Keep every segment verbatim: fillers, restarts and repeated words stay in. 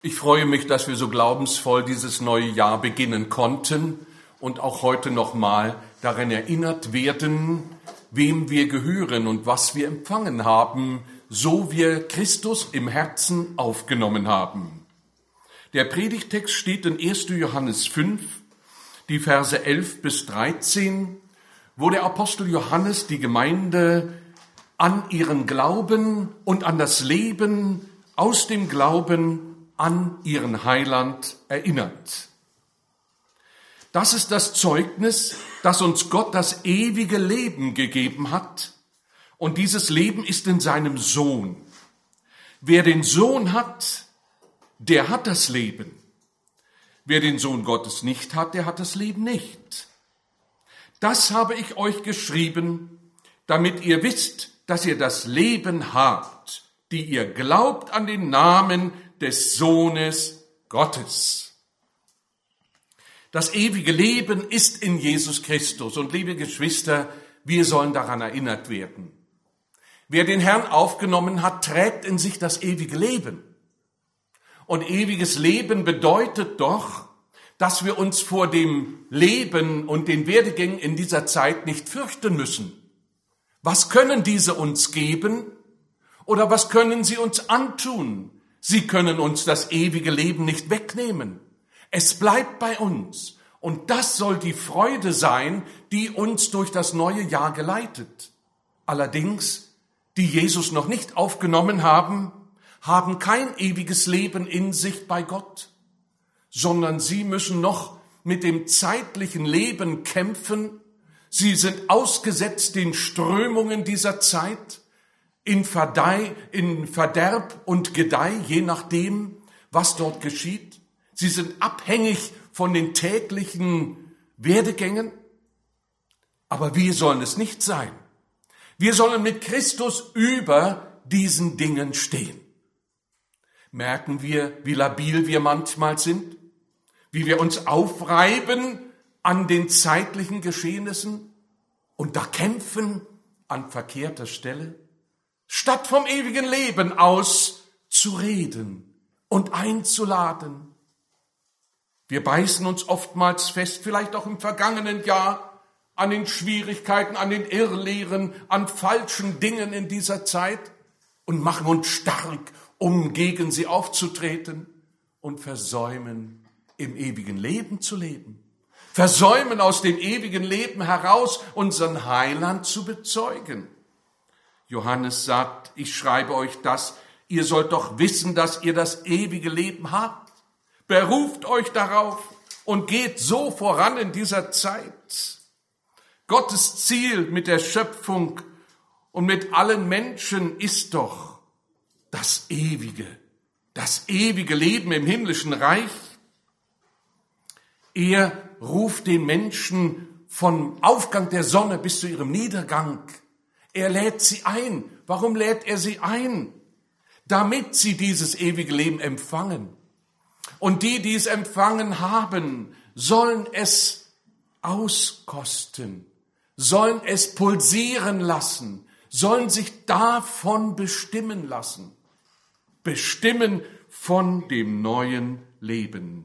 Ich freue mich, dass wir so glaubensvoll dieses neue Jahr beginnen konnten und auch heute nochmal daran erinnert werden, wem wir gehören und was wir empfangen haben, so wir Christus im Herzen aufgenommen haben. Der Predigtext steht in erster Johannes fünf, die Verse elf bis dreizehn, wo der Apostel Johannes die Gemeinde an ihren Glauben und an das Leben aus dem Glauben an ihren Heiland erinnert. Das ist das Zeugnis, dass uns Gott das ewige Leben gegeben hat, und dieses Leben ist in seinem Sohn. Wer den Sohn hat, der hat das Leben. Wer den Sohn Gottes nicht hat, der hat das Leben nicht. Das habe ich euch geschrieben, damit ihr wisst, dass ihr das Leben habt, die ihr glaubt an den Namen des Sohnes Gottes. Das ewige Leben ist in Jesus Christus. Und liebe Geschwister, wir sollen daran erinnert werden. Wer den Herrn aufgenommen hat, trägt in sich das ewige Leben. Und ewiges Leben bedeutet doch, dass wir uns vor dem Leben und den Werdegängen in dieser Zeit nicht fürchten müssen. Was können diese uns geben oder was können sie uns antun? Sie können uns das ewige Leben nicht wegnehmen. Es bleibt bei uns. Und das soll die Freude sein, die uns durch das neue Jahr geleitet. Allerdings, die Jesus noch nicht aufgenommen haben, haben kein ewiges Leben in sich bei Gott, sondern sie müssen noch mit dem zeitlichen Leben kämpfen. Sie sind ausgesetzt den Strömungen dieser Zeit, in Verdeih, in Verderb und Gedeih, je nachdem, was dort geschieht. Sie sind abhängig von den täglichen Werdegängen. Aber wir sollen es nicht sein. Wir sollen mit Christus über diesen Dingen stehen. Merken wir, wie labil wir manchmal sind? Wie wir uns aufreiben an den zeitlichen Geschehnissen und da kämpfen an verkehrter Stelle? Statt vom ewigen Leben aus zu reden und einzuladen. Wir beißen uns oftmals fest, vielleicht auch im vergangenen Jahr, an den Schwierigkeiten, an den Irrlehren, an falschen Dingen in dieser Zeit und machen uns stark, um gegen sie aufzutreten und versäumen, im ewigen Leben zu leben. Versäumen aus dem ewigen Leben heraus, unseren Heiland zu bezeugen. Johannes sagt, ich schreibe euch das, ihr sollt doch wissen, dass ihr das ewige Leben habt. Beruft euch darauf und geht so voran in dieser Zeit. Gottes Ziel mit der Schöpfung und mit allen Menschen ist doch das ewige, das ewige Leben im himmlischen Reich. Er ruft den Menschen vom Aufgang der Sonne bis zu ihrem Niedergang. Er lädt sie ein. Warum lädt er sie ein? Damit sie dieses ewige Leben empfangen. Und die, die es empfangen haben, sollen es auskosten, sollen es pulsieren lassen, sollen sich davon bestimmen lassen. Bestimmen von dem neuen Leben.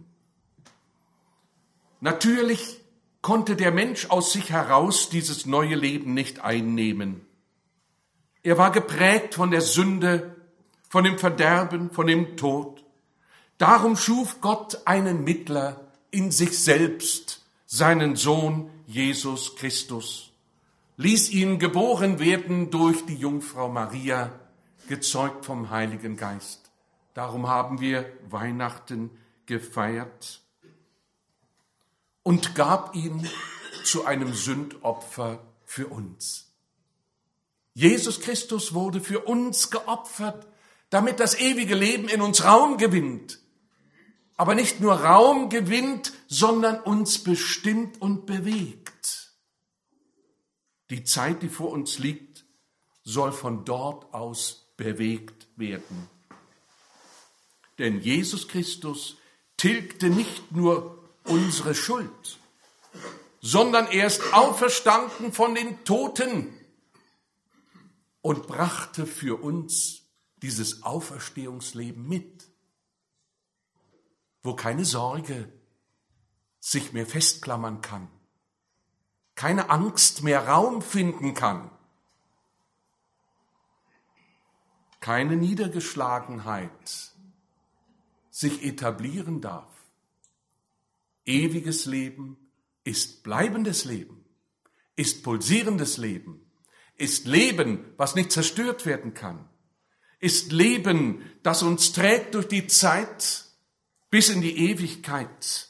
Natürlich konnte der Mensch aus sich heraus dieses neue Leben nicht einnehmen. Er war geprägt von der Sünde, von dem Verderben, von dem Tod. Darum schuf Gott einen Mittler in sich selbst, seinen Sohn Jesus Christus, ließ ihn geboren werden durch die Jungfrau Maria, gezeugt vom Heiligen Geist. Darum haben wir Weihnachten gefeiert und gab ihn zu einem Sündopfer für uns. Jesus Christus wurde für uns geopfert, damit das ewige Leben in uns Raum gewinnt. Aber nicht nur Raum gewinnt, sondern uns bestimmt und bewegt. Die Zeit, die vor uns liegt, soll von dort aus bewegt werden. Denn Jesus Christus tilgte nicht nur unsere Schuld, sondern er ist auferstanden von den Toten und brachte für uns dieses Auferstehungsleben mit. wo keine Sorge sich mehr festklammern kann, keine Angst mehr Raum finden kann, keine Niedergeschlagenheit sich etablieren darf. Ewiges Leben ist bleibendes Leben, ist pulsierendes Leben, ist Leben, was nicht zerstört werden kann, ist Leben, das uns trägt durch die Zeit bis in die Ewigkeit.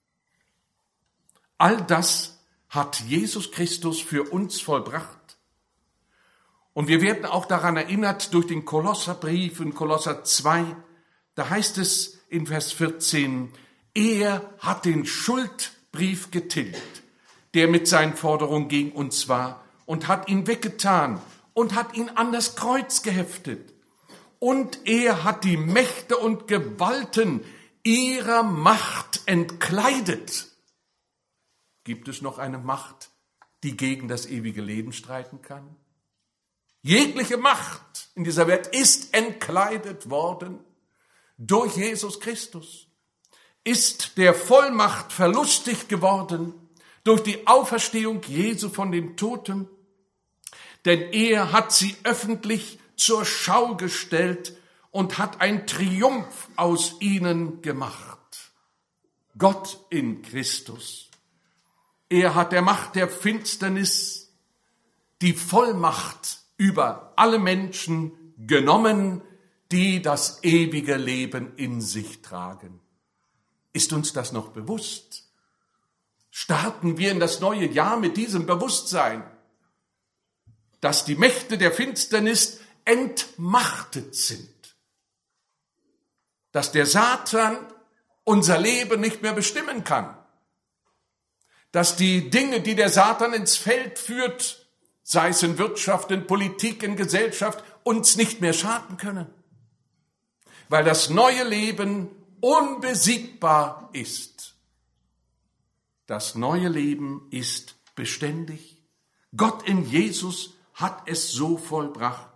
All das hat Jesus Christus für uns vollbracht. Und wir werden auch daran erinnert durch den Kolosserbrief in Kolosser zwei, da heißt es in Vers vierzehn, er hat den Schuldbrief getilgt, der mit seinen Forderungen gegen uns war, und hat ihn weggetan und hat ihn an das Kreuz geheftet. Und er hat die Mächte und Gewalten ihrer Macht entkleidet. Gibt es noch eine Macht, die gegen das ewige Leben streiten kann? Jegliche Macht in dieser Welt ist entkleidet worden durch Jesus Christus, ist der Vollmacht verlustig geworden durch die Auferstehung Jesu von den Toten, denn er hat sie öffentlich zur Schau gestellt und hat einen Triumph aus ihnen gemacht. Gott in Christus. Er hat der Macht der Finsternis die Vollmacht über alle Menschen genommen, die das ewige Leben in sich tragen. Ist uns das noch bewusst? Starten wir in das neue Jahr mit diesem Bewusstsein, dass die Mächte der Finsternis entmachtet sind, dass der Satan unser Leben nicht mehr bestimmen kann, dass die Dinge, die der Satan ins Feld führt, sei es in Wirtschaft, in Politik, in Gesellschaft, uns nicht mehr schaden können, weil das neue Leben unbesiegbar ist. Das neue Leben ist beständig. Gott in Jesus hat es so vollbracht.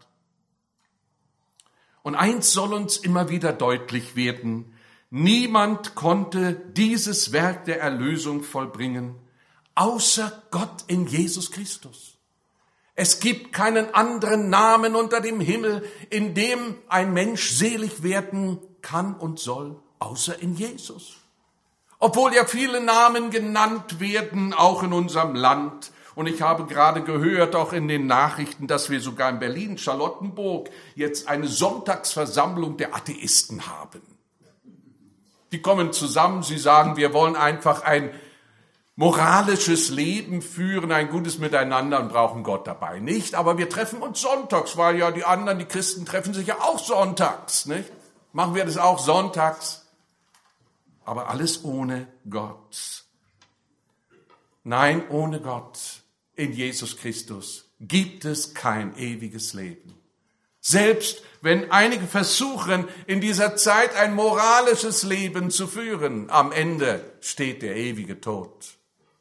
Und eins soll uns immer wieder deutlich werden: Niemand konnte dieses Werk der Erlösung vollbringen, außer Gott in Jesus Christus. Es gibt keinen anderen Namen unter dem Himmel, in dem ein Mensch selig werden kann und soll, außer in Jesus. Obwohl ja viele Namen genannt werden, auch in unserem Land. Und ich habe gerade gehört, auch in den Nachrichten, dass wir sogar in Berlin-Charlottenburg jetzt eine Sonntagsversammlung der Atheisten haben. Die kommen zusammen, sie sagen, wir wollen einfach ein moralisches Leben führen, ein gutes Miteinander und brauchen Gott dabei nicht. Aber wir treffen uns sonntags, weil ja die anderen, die Christen, treffen sich ja auch sonntags, nicht? Machen wir das auch sonntags? Aber alles ohne Gott. Nein, ohne Gott in Jesus Christus gibt es kein ewiges Leben. Selbst wenn einige versuchen, in dieser Zeit ein moralisches Leben zu führen, am Ende steht der ewige Tod.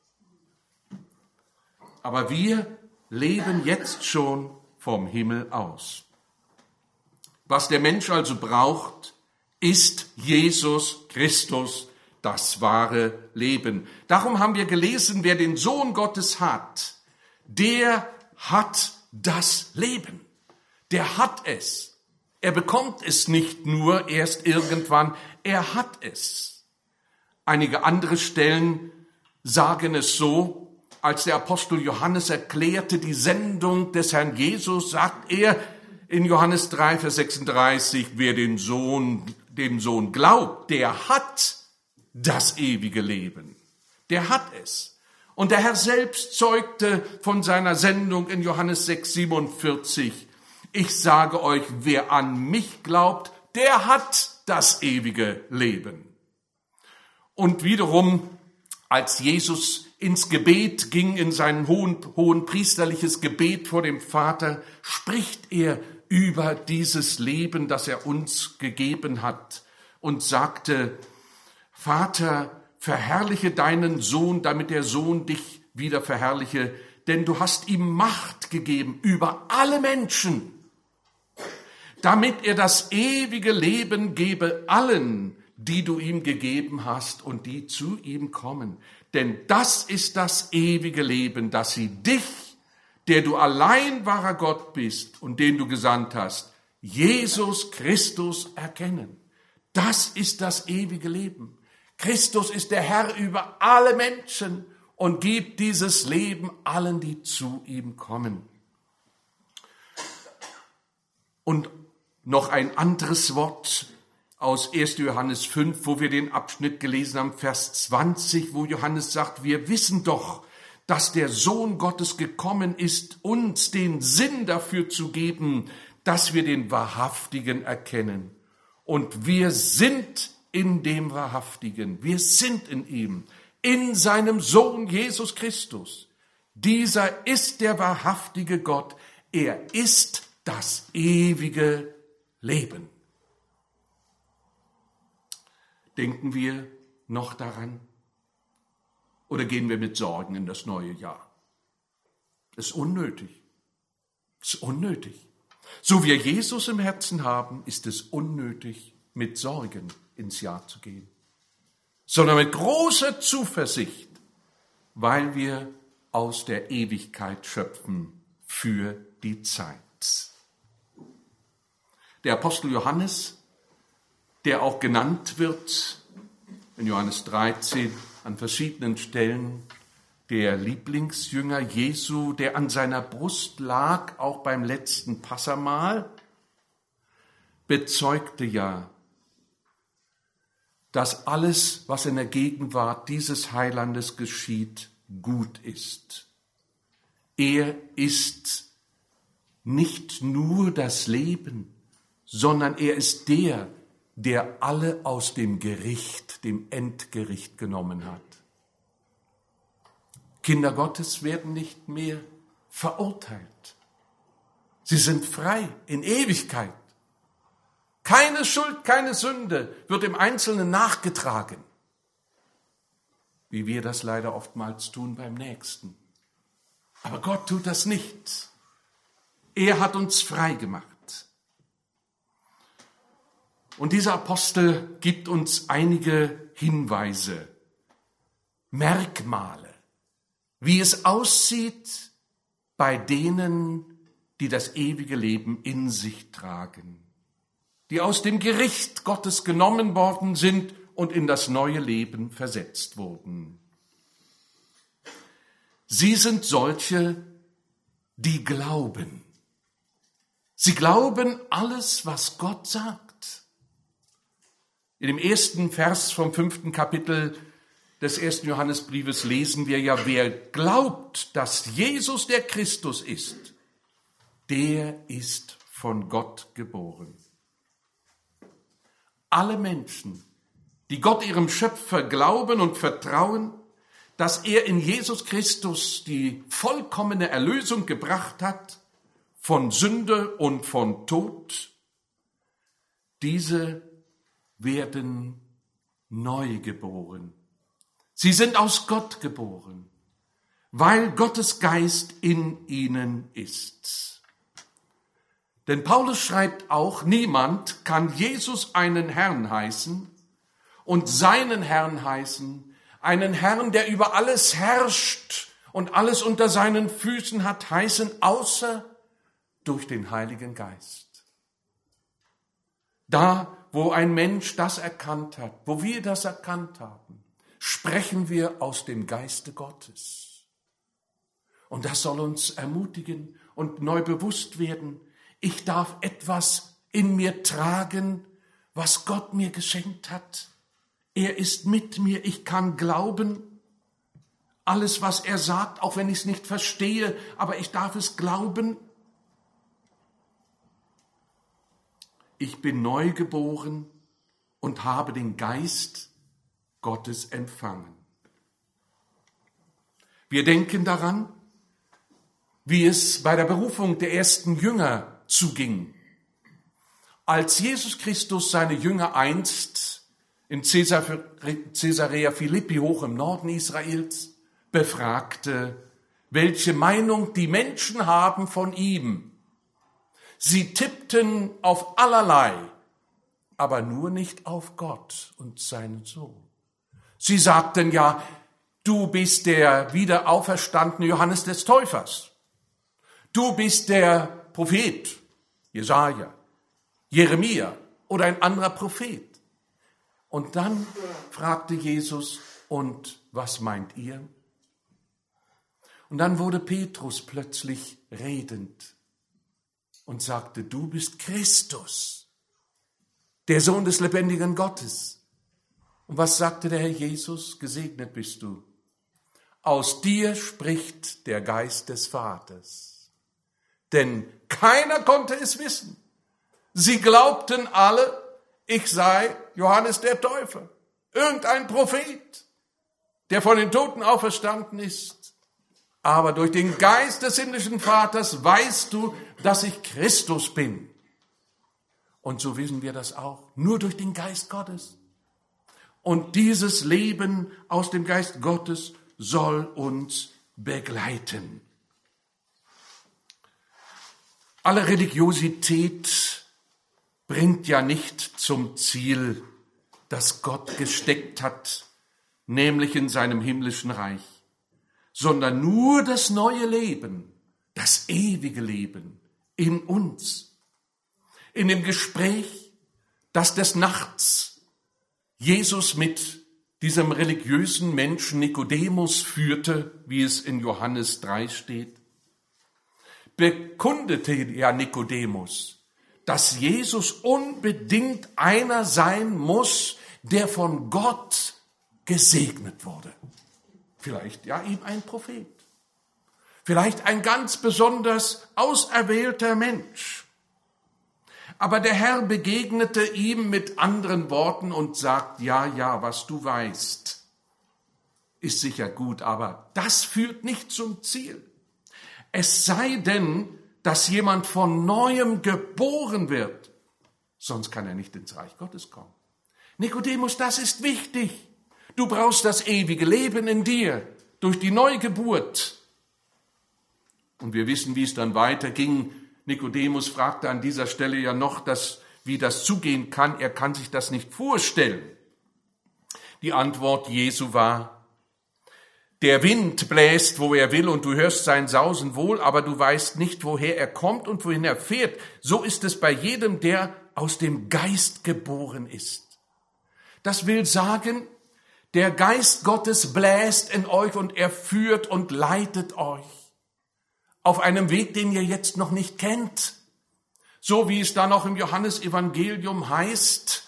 Aber wir leben jetzt schon vom Himmel aus. Was der Mensch also braucht, ist Jesus Christus, das wahre Leben. Darum haben wir gelesen, wer den Sohn Gottes hat, der hat das Leben. Der hat es. Er bekommt es nicht nur erst irgendwann, er hat es. Einige andere Stellen sagen es so, als der Apostel Johannes erklärte die Sendung des Herrn Jesus, sagt er in Johannes drei, Vers sechsunddreißig, wer den Sohn, dem Sohn glaubt, der hat das ewige Leben. Der hat es. Und der Herr selbst zeugte von seiner Sendung in Johannes sechs, siebenundvierzig, ich sage euch, wer an mich glaubt, der hat das ewige Leben. Und wiederum, als Jesus ins Gebet ging, in sein hohen, hohen priesterliches Gebet vor dem Vater, spricht er über dieses Leben, das er uns gegeben hat und sagte, Vater, verherrliche deinen Sohn, damit der Sohn dich wieder verherrliche, denn du hast ihm Macht gegeben über alle Menschen, damit er das ewige Leben gebe allen, die du ihm gegeben hast und die zu ihm kommen. Denn das ist das ewige Leben, dass sie dich, der du allein wahrer Gott bist und den du gesandt hast, Jesus Christus erkennen. Das ist das ewige Leben. Christus ist der Herr über alle Menschen und gibt dieses Leben allen, die zu ihm kommen. Und noch ein anderes Wort aus erster Johannes fünf, wo wir den Abschnitt gelesen haben, Vers zwanzig, wo Johannes sagt, wir wissen doch, dass der Sohn Gottes gekommen ist, uns den Sinn dafür zu geben, dass wir den Wahrhaftigen erkennen. Und wir sind in dem Wahrhaftigen, wir sind in ihm, in seinem Sohn Jesus Christus. Dieser ist der wahrhaftige Gott, er ist das ewige Leben. Denken wir noch daran? Oder gehen wir mit Sorgen in das neue Jahr? Das ist unnötig. Das ist unnötig. So wie wir Jesus im Herzen haben, ist es unnötig, mit Sorgen ins Jahr zu gehen, sondern mit großer Zuversicht, weil wir aus der Ewigkeit schöpfen für die Zeit. Der Apostel Johannes, der auch genannt wird in Johannes dreizehn an verschiedenen Stellen, der Lieblingsjünger Jesu, der an seiner Brust lag, auch beim letzten Passamahl, bezeugte ja, dass alles, was in der Gegenwart dieses Heilandes geschieht, gut ist. Er ist nicht nur das Leben, sondern er ist der, der alle aus dem Gericht, dem Endgericht genommen hat. Kinder Gottes werden nicht mehr verurteilt. Sie sind frei in Ewigkeit. Keine Schuld, keine Sünde wird im Einzelnen nachgetragen, wie wir das leider oftmals tun beim Nächsten. Aber Gott tut das nicht. Er hat uns frei gemacht. Und dieser Apostel gibt uns einige Hinweise, Merkmale, wie es aussieht bei denen, die das ewige Leben in sich tragen, die aus dem Gericht Gottes genommen worden sind und in das neue Leben versetzt wurden. Sie sind solche, die glauben. Sie glauben alles, was Gott sagt. In dem ersten Vers vom fünften Kapitel des ersten Johannesbriefes lesen wir ja, wer glaubt, dass Jesus der Christus ist, der ist von Gott geboren. Alle Menschen, die Gott ihrem Schöpfer glauben und vertrauen, dass er in Jesus Christus die vollkommene Erlösung gebracht hat von Sünde und von Tod, diese werden neu geboren. Sie sind aus Gott geboren, weil Gottes Geist in ihnen ist. Denn Paulus schreibt auch, niemand kann Jesus einen Herrn heißen und seinen Herrn heißen, einen Herrn, der über alles herrscht und alles unter seinen Füßen hat, heißen, außer durch den Heiligen Geist. Da, wo ein Mensch das erkannt hat, wo wir das erkannt haben, sprechen wir aus dem Geiste Gottes. Und das soll uns ermutigen und neu bewusst werden, ich darf etwas in mir tragen, was Gott mir geschenkt hat. Er ist mit mir, ich kann glauben. Alles, was er sagt, auch wenn ich es nicht verstehe, aber ich darf es glauben. Ich bin neu geboren und habe den Geist Gottes empfangen. Wir denken daran, wie es bei der Berufung der ersten Jünger zuging. Als Jesus Christus seine Jünger einst in Caesarea Philippi hoch im Norden Israels befragte, welche Meinung die Menschen haben von ihm. Sie tippten auf allerlei. aber nur nicht auf Gott und seinen Sohn. Sie sagten ja, du bist der wiederauferstandene Johannes des Täufers. Du bist der Prophet, Jesaja, Jeremia oder ein anderer Prophet. Und dann fragte Jesus, und was meint ihr? Und dann wurde Petrus plötzlich redend und sagte, du bist Christus, der Sohn des lebendigen Gottes. Und was sagte der Herr Jesus? Gesegnet bist du. Aus dir spricht der Geist des Vaters. Denn keiner konnte es wissen. Sie glaubten alle, ich sei Johannes der Täufer, irgendein Prophet, der von den Toten auferstanden ist. Aber durch den Geist des himmlischen Vaters weißt du, dass ich Christus bin. Und so wissen wir das auch, nur durch den Geist Gottes. Und dieses Leben aus dem Geist Gottes soll uns begleiten. Alle Religiosität bringt ja nicht zum Ziel, das Gott gesteckt hat, nämlich in seinem himmlischen Reich, sondern nur das neue Leben, das ewige Leben in uns. In dem Gespräch, das des Nachts Jesus mit diesem religiösen Menschen Nikodemus führte, wie es in Johannes drei steht, bekundete ja Nikodemus, dass Jesus unbedingt einer sein muss, der von Gott gesegnet wurde. Vielleicht ja ihm ein Prophet, vielleicht ein ganz besonders auserwählter Mensch. Aber der Herr begegnete ihm mit anderen Worten und sagt, ja, ja, was du weißt, ist sicher gut, aber das führt nicht zum Ziel. Es sei denn, dass jemand von Neuem geboren wird, sonst kann er nicht ins Reich Gottes kommen. Nikodemus, das ist wichtig. Du brauchst das ewige Leben in dir durch die Neugeburt. Und wir wissen, wie es dann weiterging. Nikodemus fragte an dieser Stelle ja noch, dass, wie das zugehen kann. Er kann sich das nicht vorstellen. Die Antwort Jesu war, der Wind bläst, wo er will, und du hörst sein Sausen wohl, aber du weißt nicht, woher er kommt und wohin er fährt. So ist es bei jedem, der aus dem Geist geboren ist. Das will sagen, der Geist Gottes bläst in euch und er führt und leitet euch auf einem Weg, den ihr jetzt noch nicht kennt. So wie es da noch im Johannesevangelium heißt,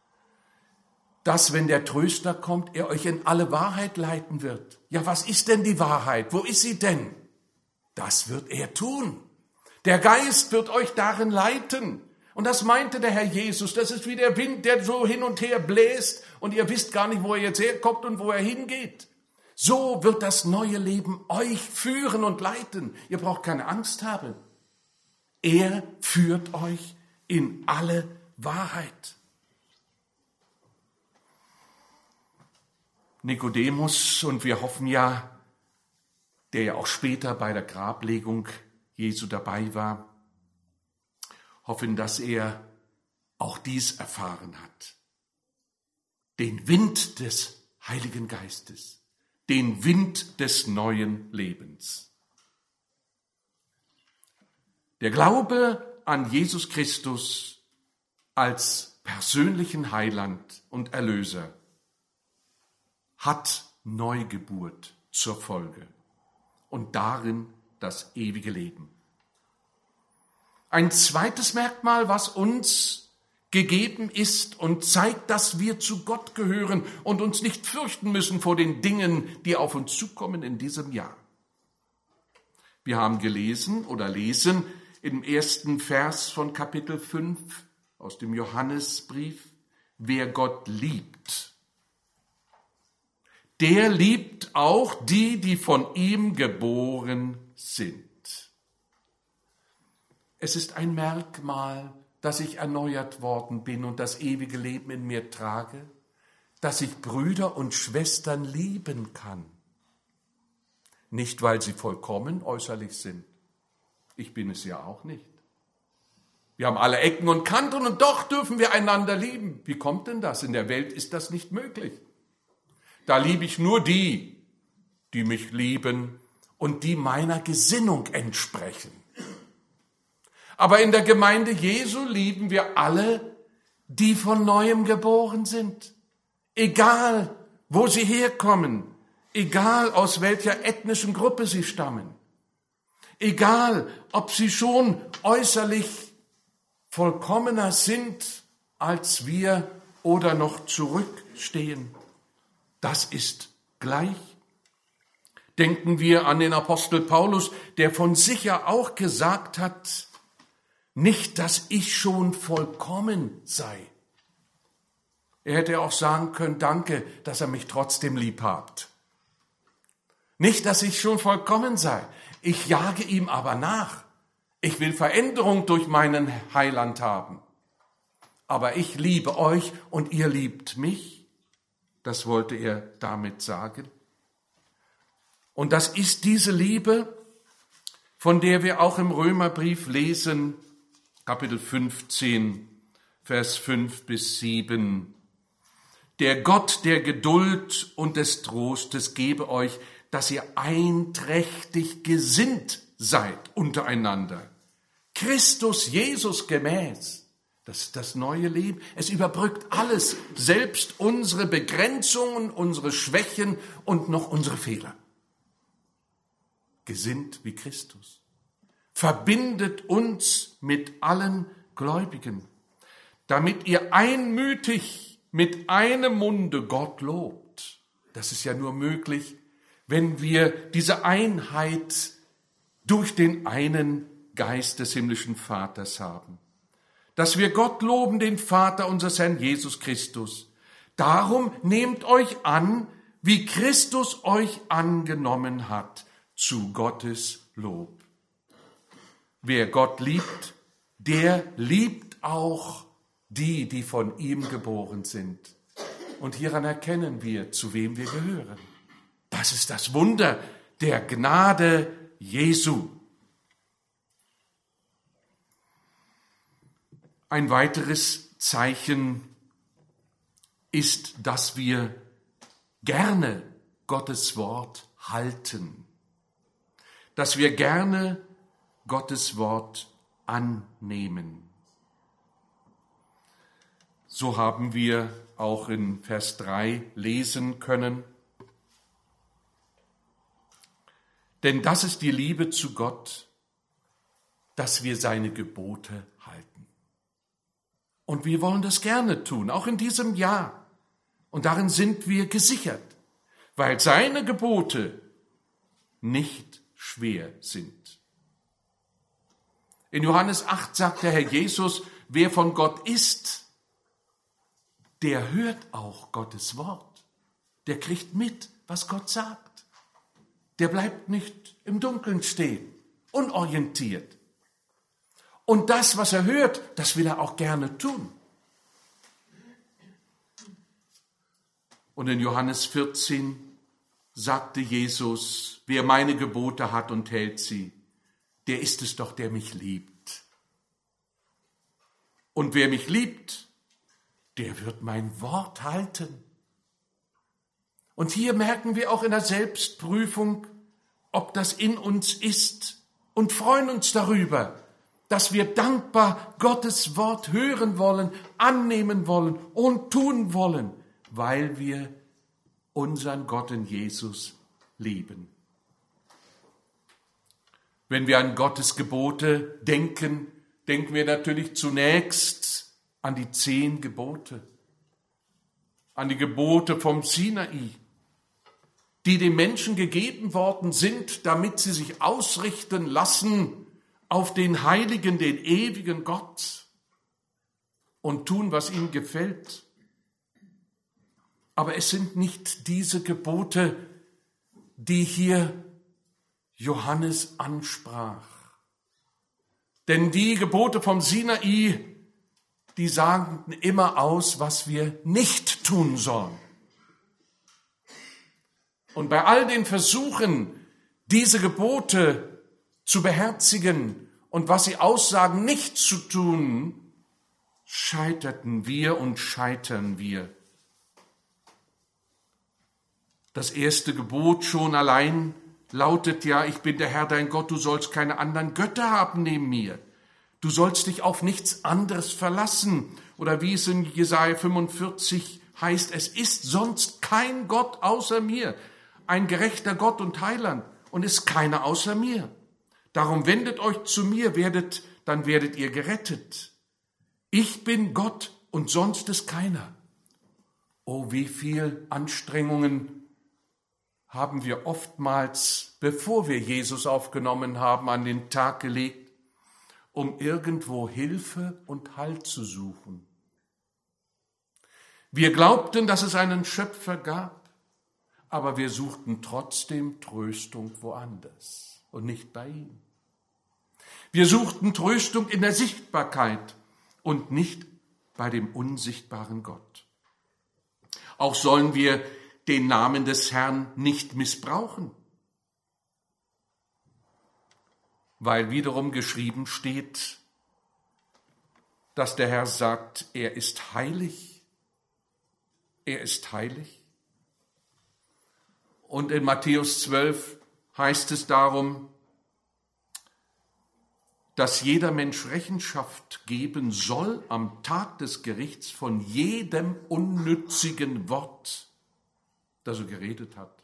dass, wenn der Tröster kommt, er euch in alle Wahrheit leiten wird. Ja, was ist denn die Wahrheit? Wo ist sie denn? Das wird er tun. Der Geist wird euch darin leiten. Und das meinte der Herr Jesus. Das ist wie der Wind, der so hin und her bläst und ihr wisst gar nicht, wo er jetzt herkommt und wo er hingeht. So wird das neue Leben euch führen und leiten. Ihr braucht keine Angst haben. Er führt euch in alle Wahrheit. Nikodemus, und wir hoffen ja, der ja auch später bei der Grablegung Jesu dabei war, hoffen, dass er auch dies erfahren hat. Den Wind des Heiligen Geistes, den Wind des neuen Lebens. Der Glaube an Jesus Christus als persönlichen Heiland und Erlöser hat Neugeburt zur Folge und darin das ewige Leben. Ein zweites Merkmal, was uns gegeben ist und zeigt, dass wir zu Gott gehören und uns nicht fürchten müssen vor den Dingen, die auf uns zukommen in diesem Jahr. Wir haben gelesen oder lesen im ersten Vers von Kapitel fünf aus dem Johannesbrief, wer Gott liebt, der liebt auch die, die von ihm geboren sind. Es ist ein Merkmal, dass ich erneuert worden bin und das ewige Leben in mir trage, dass ich Brüder und Schwestern lieben kann. Nicht, weil sie vollkommen äußerlich sind. Ich bin es ja auch nicht. Wir haben alle Ecken und Kanten und doch dürfen wir einander lieben. Wie kommt denn das? In der Welt ist das nicht möglich. Da liebe ich nur die, die mich lieben und die meiner Gesinnung entsprechen. Aber in der Gemeinde Jesu lieben wir alle, die von Neuem geboren sind. Egal, wo sie herkommen, egal aus welcher ethnischen Gruppe sie stammen, egal, ob sie schon äußerlich vollkommener sind als wir oder noch zurückstehen. Das ist gleich. Denken wir an den Apostel Paulus, der von sich ja auch gesagt hat, nicht, dass ich schon vollkommen sei. Er hätte auch sagen können, danke, dass er mich trotzdem lieb habt. Nicht, dass ich schon vollkommen sei. Ich jage ihm aber nach. Ich will Veränderung durch meinen Heiland haben. Aber ich liebe euch und ihr liebt mich. Das wollte er damit sagen. Und das ist diese Liebe, von der wir auch im Römerbrief lesen, Kapitel fünfzehn, Vers fünf bis sieben. Der Gott der Geduld und des Trostes gebe euch, dass ihr einträchtig gesinnt seid untereinander. Christus Jesus gemäß. Das ist das neue Leben. Es überbrückt alles, selbst unsere Begrenzungen, unsere Schwächen und noch unsere Fehler. Gesinnt wie Christus. Verbindet uns mit allen Gläubigen, damit ihr einmütig mit einem Munde Gott lobt. Das ist ja nur möglich, wenn wir diese Einheit durch den einen Geist des himmlischen Vaters haben. Dass wir Gott loben, den Vater unseres Herrn Jesus Christus. Darum nehmt euch an, wie Christus euch angenommen hat, zu Gottes Lob. Wer Gott liebt, der liebt auch die, die von ihm geboren sind. Und hieran erkennen wir, zu wem wir gehören. Das ist das Wunder der Gnade Jesu. Ein weiteres Zeichen ist, dass wir gerne Gottes Wort halten, dass wir gerne Gottes Wort annehmen. So haben wir auch in Vers drei lesen können. Denn das ist die Liebe zu Gott, dass wir seine Gebote halten. Und wir wollen das gerne tun, auch in diesem Jahr. Und darin sind wir gesichert, weil seine Gebote nicht schwer sind. In Johannes acht sagt der Herr Jesus, wer von Gott ist, der hört auch Gottes Wort. Der kriegt mit, was Gott sagt. Der bleibt nicht im Dunkeln stehen, unorientiert. Und das, was er hört, das will er auch gerne tun. Und in Johannes vierzehn sagte Jesus, wer meine Gebote hat und hält sie, der ist es doch, der mich liebt. Und wer mich liebt, der wird mein Wort halten. Und hier merken wir auch in der Selbstprüfung, ob das in uns ist und freuen uns darüber, dass wir dankbar Gottes Wort hören wollen, annehmen wollen und tun wollen, weil wir unseren Gott in Jesus lieben. Wenn wir an Gottes Gebote denken, denken wir natürlich zunächst an die zehn Gebote, an die Gebote vom Sinai, die den Menschen gegeben worden sind, damit sie sich ausrichten lassen auf den heiligen, den ewigen Gott und tun, was ihm gefällt. Aber es sind nicht diese Gebote, die hier Johannes ansprach. Denn die Gebote vom Sinai, die sagten immer aus, was wir nicht tun sollen. Und bei all den Versuchen, diese Gebote zu beherzigen und was sie aussagen, nicht zu tun, scheiterten wir und scheitern wir. Das erste Gebot schon allein lautet ja, ich bin der Herr dein Gott, du sollst keine anderen Götter haben neben mir. Du sollst dich auf nichts anderes verlassen. Oder wie es in Jesaja fünfundvierzig heißt, es ist sonst kein Gott außer mir, ein gerechter Gott und Heiland, und ist keiner außer mir. Darum wendet euch zu mir, werdet, dann werdet ihr gerettet. Ich bin Gott und sonst ist keiner. Oh, wie viel Anstrengungen haben wir oftmals, bevor wir Jesus aufgenommen haben, an den Tag gelegt, um irgendwo Hilfe und Halt zu suchen. Wir glaubten, dass es einen Schöpfer gab, aber wir suchten trotzdem Tröstung woanders und nicht bei ihm. Wir suchten Tröstung in der Sichtbarkeit und nicht bei dem unsichtbaren Gott. Auch sollen wir den Namen des Herrn nicht missbrauchen, weil wiederum geschrieben steht, dass der Herr sagt, er ist heilig, er ist heilig. Und in Matthäus zwölf heißt es darum, dass jeder Mensch Rechenschaft geben soll am Tag des Gerichts von jedem unnützigen Wort, das er geredet hat.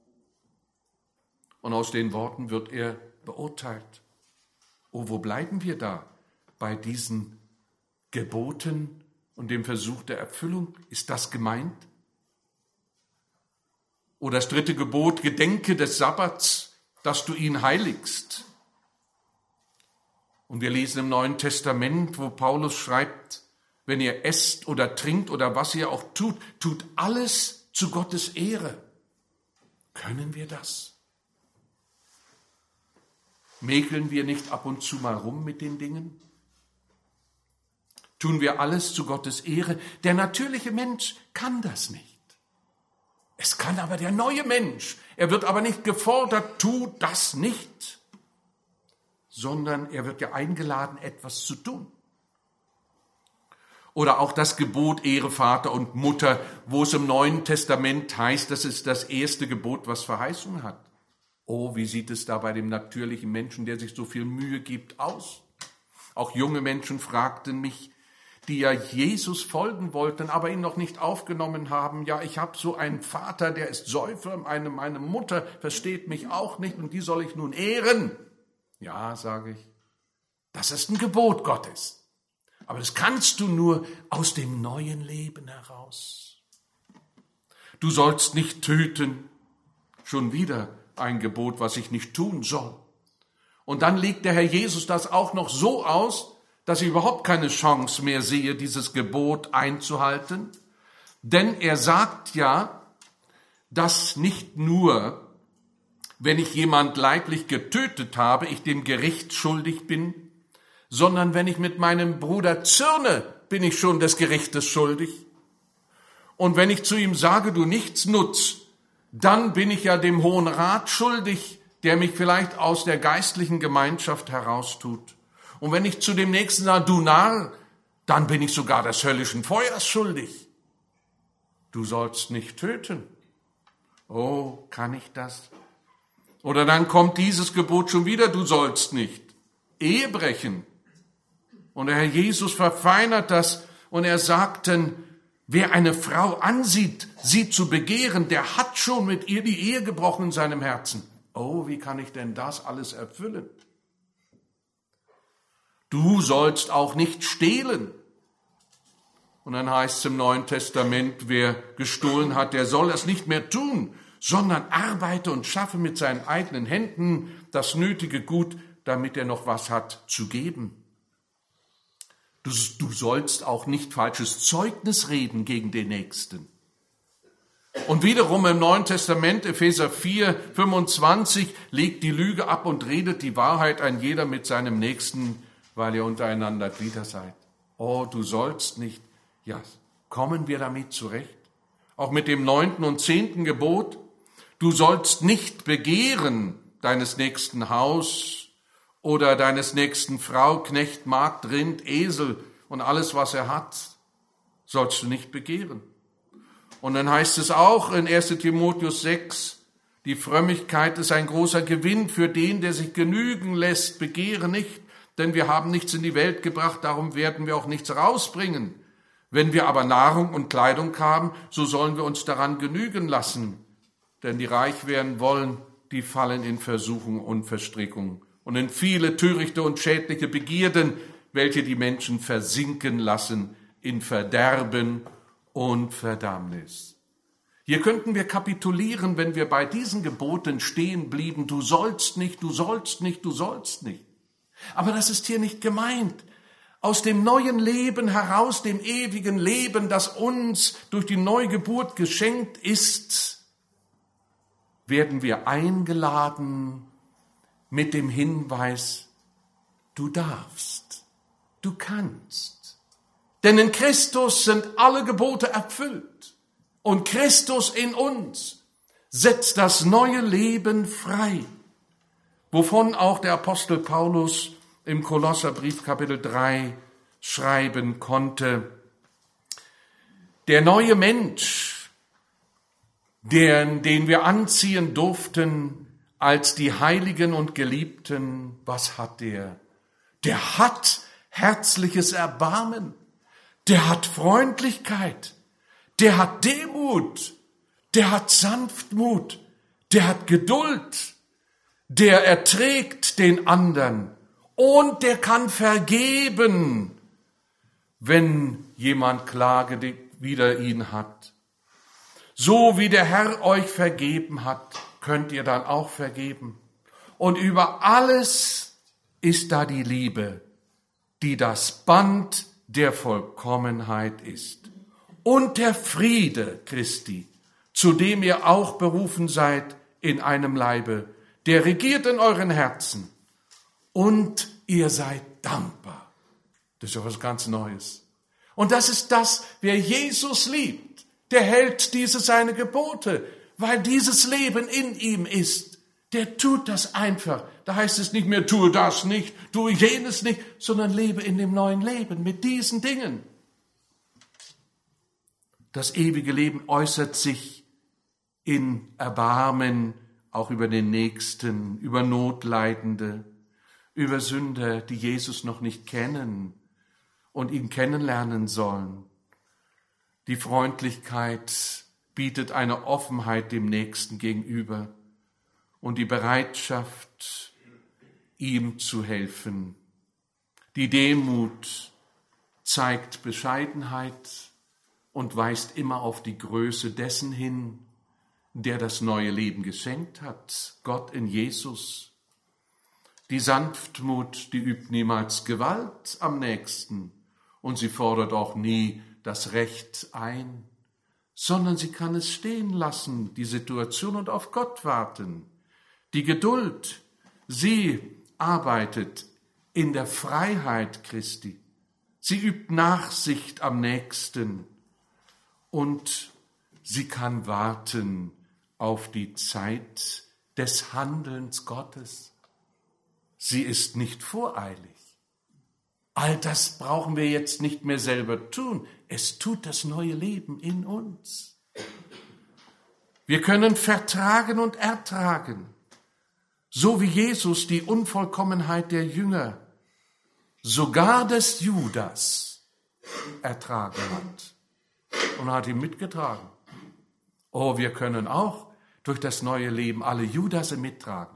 Und aus den Worten wird er beurteilt. Oh, wo bleiben wir da bei diesen Geboten und dem Versuch der Erfüllung? Ist das gemeint? Oder das dritte Gebot, gedenke des Sabbats, dass du ihn heiligst. Und wir lesen im Neuen Testament, wo Paulus schreibt, wenn ihr esst oder trinkt oder was ihr auch tut, tut alles zu Gottes Ehre. Können wir das? Mäkeln wir nicht ab und zu mal rum mit den Dingen? Tun wir alles zu Gottes Ehre? Der natürliche Mensch kann das nicht. Es kann aber der neue Mensch. Er wird aber nicht gefordert, tu das nicht, sondern er wird ja eingeladen, etwas zu tun. Oder auch das Gebot, Ehre Vater und Mutter, wo es im Neuen Testament heißt, das ist das erste Gebot, was Verheißung hat. Oh, wie sieht es da bei dem natürlichen Menschen, der sich so viel Mühe gibt, aus? Auch junge Menschen fragten mich, die ja Jesus folgen wollten, aber ihn noch nicht aufgenommen haben. Ja, ich habe so einen Vater, der ist Säufer, meine, meine Mutter versteht mich auch nicht und die soll ich nun ehren. Ja, sage ich, das ist ein Gebot Gottes. Aber das kannst du nur aus dem neuen Leben heraus. Du sollst nicht töten, schon wieder ein Gebot, was ich nicht tun soll. Und dann legt der Herr Jesus das auch noch so aus, dass ich überhaupt keine Chance mehr sehe, dieses Gebot einzuhalten. Denn er sagt ja, dass nicht nur, wenn ich jemand leiblich getötet habe, ich dem Gericht schuldig bin, sondern wenn ich mit meinem Bruder zürne, bin ich schon des Gerichtes schuldig. Und wenn ich zu ihm sage, du Nichtsnutz, dann bin ich ja dem Hohen Rat schuldig, der mich vielleicht aus der geistlichen Gemeinschaft heraustut. Und wenn ich zu dem Nächsten sage, du Narr, dann bin ich sogar des höllischen Feuers schuldig. Du sollst nicht töten. Oh, kann ich das? Oder dann kommt dieses Gebot schon wieder, du sollst nicht Ehe brechen. Und der Herr Jesus verfeinert das und er sagt dann, wer eine Frau ansieht, sie zu begehren, der hat schon mit ihr die Ehe gebrochen in seinem Herzen. Oh, wie kann ich denn das alles erfüllen? Du sollst auch nicht stehlen. Und dann heißt es im Neuen Testament, wer gestohlen hat, der soll es nicht mehr tun, sondern arbeite und schaffe mit seinen eigenen Händen das nötige Gut, damit er noch was hat zu geben. Du, du sollst auch nicht falsches Zeugnis reden gegen den Nächsten. Und wiederum im Neuen Testament, Epheser vier, fünfundzwanzig, legt die Lüge ab und redet die Wahrheit ein jeder mit seinem Nächsten, weil ihr untereinander Glieder seid. Oh, du sollst nicht. Ja, kommen wir damit zurecht? Auch mit dem neunten und zehnten Gebot. Du sollst nicht begehren deines nächsten Haus oder deines nächsten Frau, Knecht, Magd, Rind, Esel und alles, was er hat, sollst du nicht begehren. Und dann heißt es auch in erster Timotheus sechs, die Frömmigkeit ist ein großer Gewinn für den, der sich genügen lässt. Begehre nicht, denn wir haben nichts in die Welt gebracht, darum werden wir auch nichts rausbringen. Wenn wir aber Nahrung und Kleidung haben, so sollen wir uns daran genügen lassen. Denn die reich werden wollen, die fallen in Versuchung und Verstrickung und in viele törichte und schädliche Begierden, welche die Menschen versinken lassen in Verderben und Verdammnis. Hier könnten wir kapitulieren, wenn wir bei diesen Geboten stehen blieben. Du sollst nicht, du sollst nicht, du sollst nicht. Aber das ist hier nicht gemeint. Aus dem neuen Leben heraus, dem ewigen Leben, das uns durch die Neugeburt geschenkt ist, werden wir eingeladen mit dem Hinweis, du darfst, du kannst. Denn in Christus sind alle Gebote erfüllt. Und Christus in uns setzt das neue Leben frei, wovon auch der Apostel Paulus im Kolosserbrief Kapitel drei schreiben konnte. Der neue Mensch, den, den wir anziehen durften als die Heiligen und Geliebten, was hat der? Der hat herzliches Erbarmen, der hat Freundlichkeit, der hat Demut, der hat Sanftmut, der hat Geduld, der erträgt den anderen und der kann vergeben, wenn jemand Klage wider ihn hat. So wie der Herr euch vergeben hat, könnt ihr dann auch vergeben. Und über alles ist da die Liebe, die das Band der Vollkommenheit ist. Und der Friede Christi, zu dem ihr auch berufen seid in einem Leibe, der regiert in euren Herzen und ihr seid dankbar. Das ist ja was ganz Neues. Und das ist das, wer Jesus liebt, der hält diese seine Gebote, weil dieses Leben in ihm ist. Der tut das einfach. Da heißt es nicht mehr, tue das nicht, tue jenes nicht, sondern lebe in dem neuen Leben mit diesen Dingen. Das ewige Leben äußert sich in Erbarmen, auch über den Nächsten, über Notleidende, über Sünder, die Jesus noch nicht kennen und ihn kennenlernen sollen. Die Freundlichkeit bietet eine Offenheit dem Nächsten gegenüber und die Bereitschaft, ihm zu helfen. Die Demut zeigt Bescheidenheit und weist immer auf die Größe dessen hin, der das neue Leben geschenkt hat, Gott in Jesus. Die Sanftmut, die übt niemals Gewalt am Nächsten und sie fordert auch nie das Recht ein, sondern sie kann es stehen lassen, die Situation, und auf Gott warten. Die Geduld, sie arbeitet in der Freiheit Christi. Sie übt Nachsicht am Nächsten und sie kann warten auf die Zeit des Handelns Gottes. Sie ist nicht voreilig. All das brauchen wir jetzt nicht mehr selber tun. Es tut das neue Leben in uns. Wir können vertragen und ertragen, so wie Jesus die Unvollkommenheit der Jünger, sogar des Judas, ertragen hat und hat ihn mitgetragen. Oh, wir können auch durch das neue Leben alle Judasse mittragen,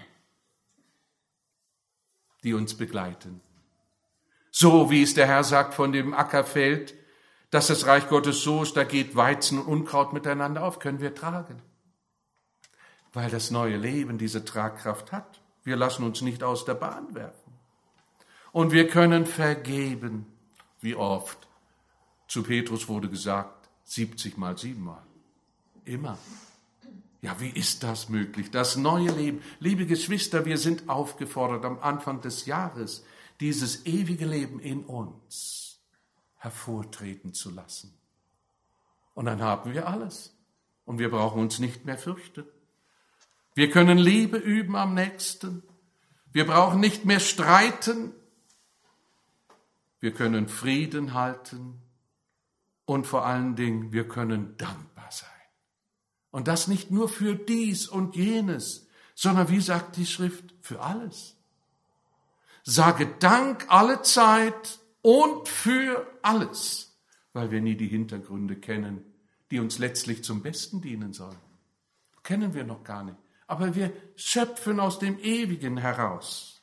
die uns begleiten. So wie es der Herr sagt von dem Ackerfeld, dass das Reich Gottes so ist, da geht Weizen und Unkraut miteinander auf, können wir tragen. Weil das neue Leben diese Tragkraft hat. Wir lassen uns nicht aus der Bahn werfen. Und wir können vergeben. Wie oft? Zu Petrus wurde gesagt, siebzig mal siebenmal. Immer. Ja, wie ist das möglich? Das neue Leben. Liebe Geschwister, wir sind aufgefordert, am Anfang des Jahres dieses ewige Leben in uns hervortreten zu lassen. Und dann haben wir alles. Und wir brauchen uns nicht mehr fürchten. Wir können Liebe üben am Nächsten. Wir brauchen nicht mehr streiten. Wir können Frieden halten. Und vor allen Dingen, wir können dankbar sein. Und das nicht nur für dies und jenes, sondern wie sagt die Schrift, für alles. Sage Dank alle Zeit und für alles, weil wir nie die Hintergründe kennen, die uns letztlich zum Besten dienen sollen. Kennen wir noch gar nicht. Aber wir schöpfen aus dem Ewigen heraus.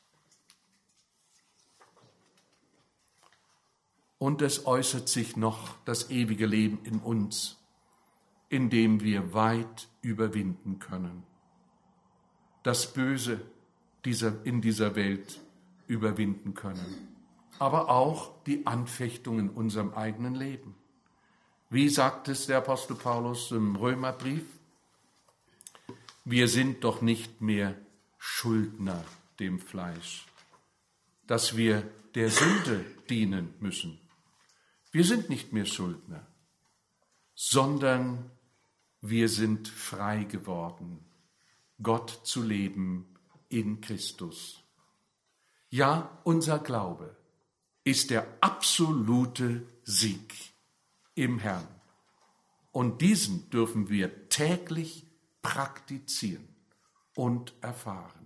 Und es äußert sich noch das ewige Leben in uns, indem wir weit überwinden können. Das Böse dieser, in dieser Welt überwinden können. Aber auch die Anfechtung in unserem eigenen Leben. Wie sagt es der Apostel Paulus im Römerbrief? Wir sind doch nicht mehr Schuldner dem Fleisch, dass wir der Sünde dienen müssen. Wir sind nicht mehr Schuldner, sondern wir sind frei geworden, Gott zu leben in Christus. Ja, unser Glaube ist der absolute Sieg im Herrn. Und diesen dürfen wir täglich praktizieren und erfahren.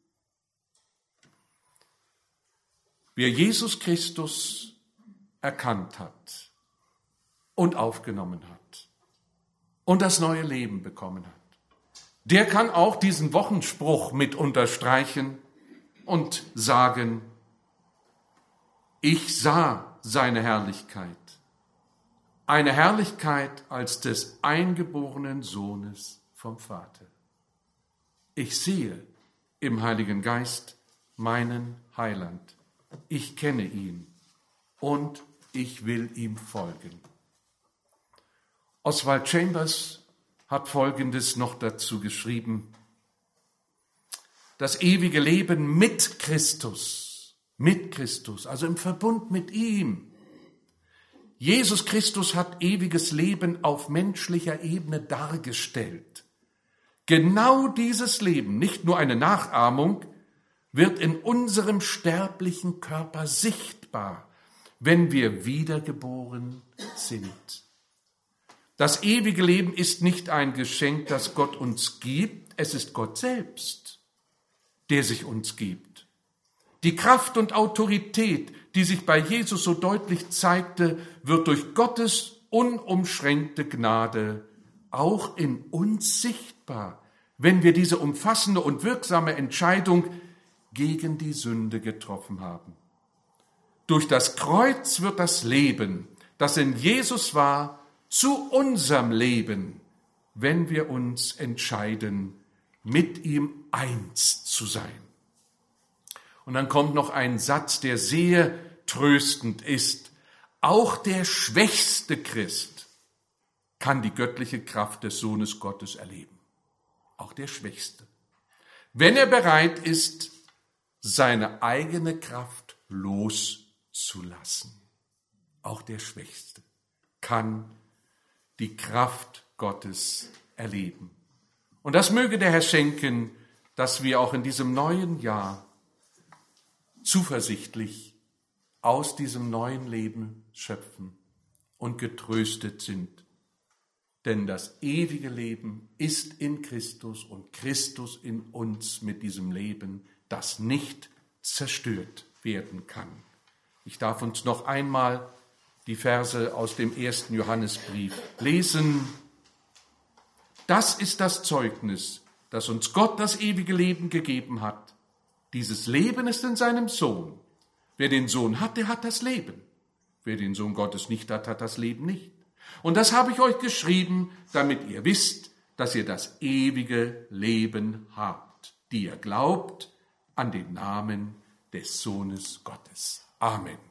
Wer Jesus Christus erkannt hat und aufgenommen hat und das neue Leben bekommen hat, der kann auch diesen Wochenspruch mit unterstreichen und sagen, ich sah seine Herrlichkeit, eine Herrlichkeit als des eingeborenen Sohnes vom Vater. Ich sehe im Heiligen Geist meinen Heiland. Ich kenne ihn und ich will ihm folgen. Oswald Chambers hat Folgendes noch dazu geschrieben. Das ewige Leben mit Christus, mit Christus, also im Verbund mit ihm. Jesus Christus hat ewiges Leben auf menschlicher Ebene dargestellt. Genau dieses Leben, nicht nur eine Nachahmung, wird in unserem sterblichen Körper sichtbar, wenn wir wiedergeboren sind. Das ewige Leben ist nicht ein Geschenk, das Gott uns gibt, es ist Gott selbst, der sich uns gibt. Die Kraft und Autorität, die sich bei Jesus so deutlich zeigte, wird durch Gottes unumschränkte Gnade auch in uns sichtbar, wenn wir diese umfassende und wirksame Entscheidung gegen die Sünde getroffen haben. Durch das Kreuz wird das Leben, das in Jesus war, zu unserem Leben, wenn wir uns entscheiden, mit ihm eins zu sein. Und dann kommt noch ein Satz, der sehr tröstend ist. Auch der schwächste Christ kann die göttliche Kraft des Sohnes Gottes erleben. Auch der Schwächste. Wenn er bereit ist, seine eigene Kraft loszulassen. Auch der Schwächste kann die Kraft Gottes erleben. Und das möge der Herr schenken, dass wir auch in diesem neuen Jahr zuversichtlich aus diesem neuen Leben schöpfen und getröstet sind. Denn das ewige Leben ist in Christus und Christus in uns mit diesem Leben, das nicht zerstört werden kann. Ich darf uns noch einmal die Verse aus dem ersten Johannesbrief lesen. Das ist das Zeugnis, das uns Gott das ewige Leben gegeben hat. Dieses Leben ist in seinem Sohn. Wer den Sohn hat, der hat das Leben. Wer den Sohn Gottes nicht hat, hat das Leben nicht. Und das habe ich euch geschrieben, damit ihr wisst, dass ihr das ewige Leben habt, die ihr glaubt an den Namen des Sohnes Gottes. Amen.